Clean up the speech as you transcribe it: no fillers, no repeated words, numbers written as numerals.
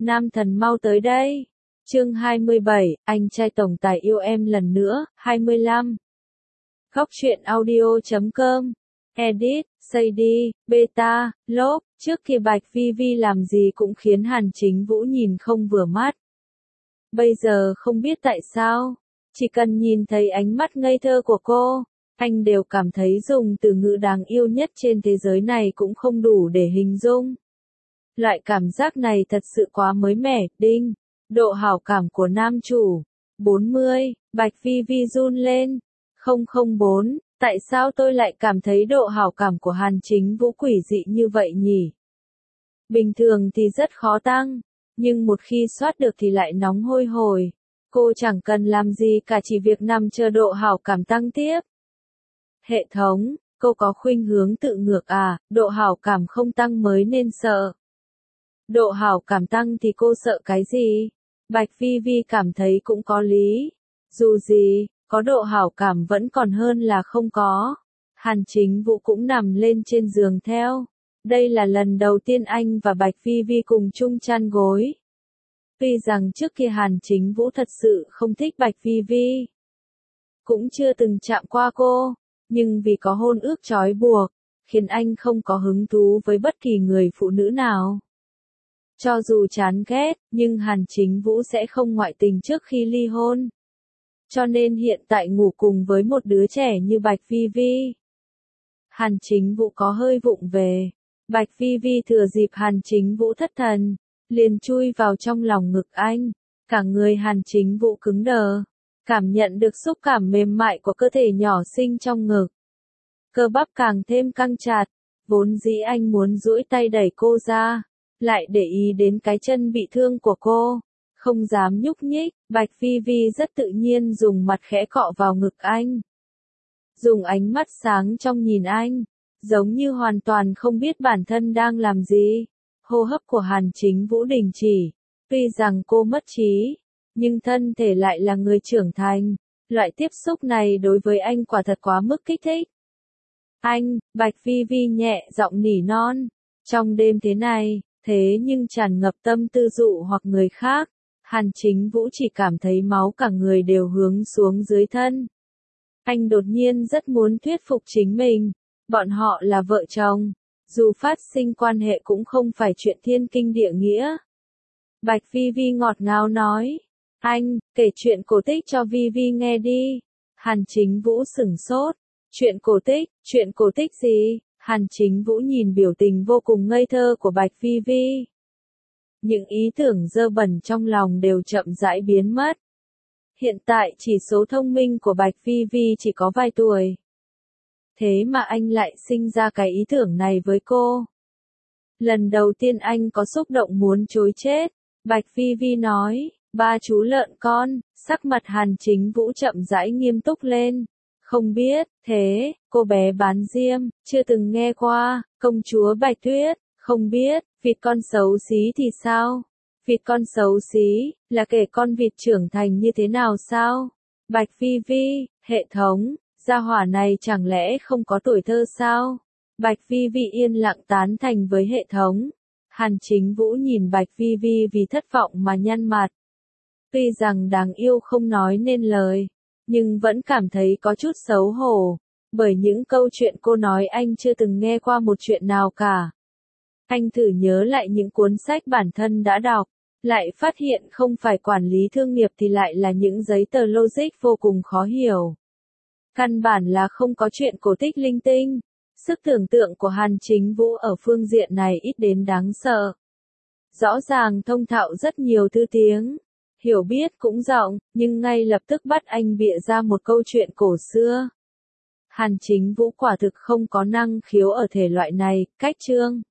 Nam thần mau tới đây. Chương 27, anh trai tổng tài yêu em lần nữa, 25. Góc truyện audio.com. Edit, Sadie, Beta, Lốp, trước kia Bạch Phi Vi làm gì cũng khiến Hàn Chính Vũ nhìn không vừa mắt. Bây giờ không biết tại sao, chỉ cần nhìn thấy ánh mắt ngây thơ của cô, anh đều cảm thấy dùng từ ngữ đáng yêu nhất trên thế giới này cũng không đủ để hình dung. Loại cảm giác này thật sự quá mới mẻ, đinh. Độ hảo cảm của nam chủ. 40, Bạch Phi Vi run lên. 004, tại sao tôi lại cảm thấy độ hảo cảm của Hàn Chính Vũ quỷ dị như vậy nhỉ? Bình thường thì rất khó tăng, nhưng một khi soát được thì lại nóng hôi hổi. Cô chẳng cần làm gì cả, chỉ việc nằm chờ độ hảo cảm tăng tiếp. Hệ thống, cô có khuynh hướng tự ngược à, độ hảo cảm không tăng mới nên sợ. Độ hảo cảm tăng thì cô sợ cái gì? Bạch Phi Vi cảm thấy cũng có lý. Dù gì, có độ hảo cảm vẫn còn hơn là không có. Hàn Chính Vũ cũng nằm lên trên giường theo. Đây là lần đầu tiên anh và Bạch Phi Vi cùng chung chăn gối. Tuy rằng trước kia Hàn Chính Vũ thật sự không thích Bạch Phi Vi, cũng chưa từng chạm qua cô, nhưng vì có hôn ước trói buộc, khiến anh không có hứng thú với bất kỳ người phụ nữ nào. Cho dù chán ghét, nhưng Hàn Chính Vũ sẽ không ngoại tình trước khi ly hôn. Cho nên hiện tại ngủ cùng với một đứa trẻ như Bạch Phi Vi. Hàn Chính Vũ có hơi vụng về. Bạch Phi Vi thừa dịp Hàn Chính Vũ thất thần, liền chui vào trong lòng ngực anh. Cả người Hàn Chính Vũ cứng đờ, cảm nhận được xúc cảm mềm mại của cơ thể nhỏ xinh trong ngực. Cơ bắp càng thêm căng chặt, vốn dĩ anh muốn duỗi tay đẩy cô ra, lại để ý đến cái chân bị thương của cô, không dám nhúc nhích. Bạch Phi Vi rất tự nhiên dùng mặt khẽ cọ vào ngực anh, dùng ánh mắt sáng trong nhìn anh, giống như hoàn toàn không biết bản thân đang làm gì. Hô hấp của Hàn Chính Vũ đình chỉ, tuy rằng cô mất trí, nhưng thân thể lại là người trưởng thành, loại tiếp xúc này đối với anh quả thật quá mức kích thích. Anh, Bạch Phi Vi nhẹ giọng nỉ non, trong đêm thế này, thế nhưng tràn ngập tâm tư dụ hoặc người khác, Hàn Chính Vũ chỉ cảm thấy máu cả người đều hướng xuống dưới thân. Anh đột nhiên rất muốn thuyết phục chính mình, bọn họ là vợ chồng, dù phát sinh quan hệ cũng không phải chuyện thiên kinh địa nghĩa. Bạch Phi Vi ngọt ngào nói, anh, kể chuyện cổ tích cho Vi Vi nghe đi. Hàn Chính Vũ sửng sốt, chuyện cổ tích gì? Hàn Chính Vũ nhìn biểu tình vô cùng ngây thơ của Bạch Phi Vi. Những ý tưởng dơ bẩn trong lòng đều chậm rãi biến mất. Hiện tại chỉ số thông minh của Bạch Phi Vi chỉ có vài tuổi. Thế mà anh lại sinh ra cái ý tưởng này với cô. Lần đầu tiên anh có xúc động muốn trối chết. Bạch Phi Vi nói, ba chú lợn con. Sắc mặt Hàn Chính Vũ chậm rãi nghiêm túc lên. Không biết, thế, cô bé bán diêm, chưa từng nghe qua, công chúa Bạch Tuyết, không biết, vịt con xấu xí thì sao? Vịt con xấu xí, là kể con vịt trưởng thành như thế nào sao? Bạch Phi Vi, hệ thống, gia hỏa này chẳng lẽ không có tuổi thơ sao? Bạch Phi Vi yên lặng tán thành với hệ thống. Hàn Chính Vũ nhìn Bạch Phi Vi vì thất vọng mà nhăn mặt. Tuy rằng đáng yêu không nói nên lời, nhưng vẫn cảm thấy có chút xấu hổ, bởi những câu chuyện cô nói anh chưa từng nghe qua một chuyện nào cả. Anh thử nhớ lại những cuốn sách bản thân đã đọc, lại phát hiện không phải quản lý thương nghiệp thì lại là những giấy tờ logic vô cùng khó hiểu. Căn bản là không có chuyện cổ tích linh tinh. Sức tưởng tượng của Hàn Chính Vũ ở phương diện này ít đến đáng sợ. Rõ ràng thông thạo rất nhiều thứ tiếng, hiểu biết cũng rộng, nhưng ngay lập tức bắt anh bịa ra một câu chuyện cổ xưa. Hàn Chính Vũ quả thực không có năng khiếu ở thể loại này. Cách chương